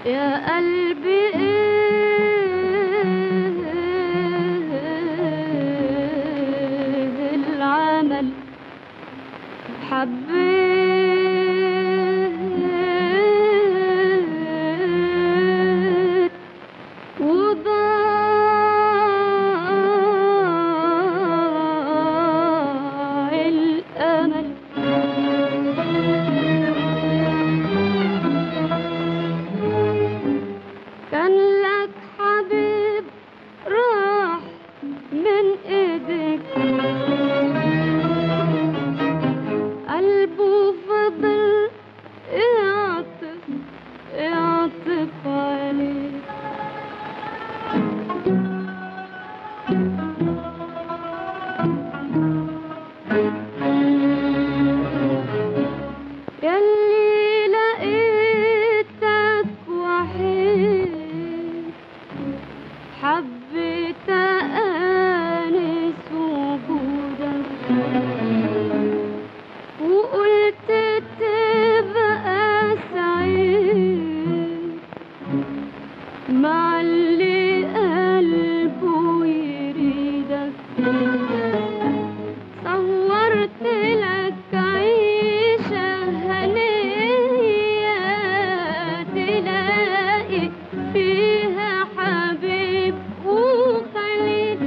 يا قلبي ايه العمل حبيت وضاع الامل. كان لك حبيب راح من ايدك، قلبه فضل يعطف يعطف عليك. ياللي لقيتك وحيد حبيت أنس وجودك، وقلت تبقى سعيد مع اللي قلبه يريدك. صورت لك عيشة هنية تلاقي فيها حبيب وخليل.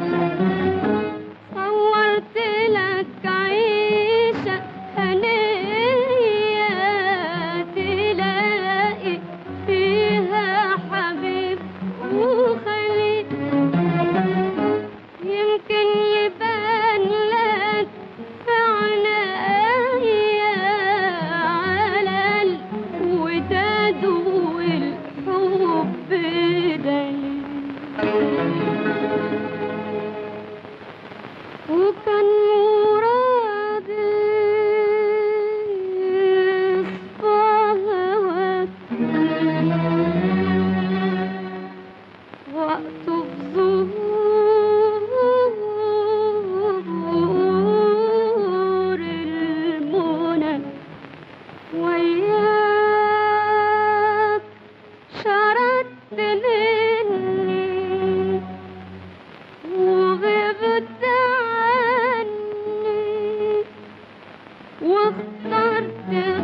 صورت لك عيشة هنية تلاقي فيها حبيب وخليل. يمكن يبان لك في عنايا على الوداد والحب دليل. وكان مرادي يصفى هواك واقطف زهور المنى وياك. شردت مني وغبت عني واخترت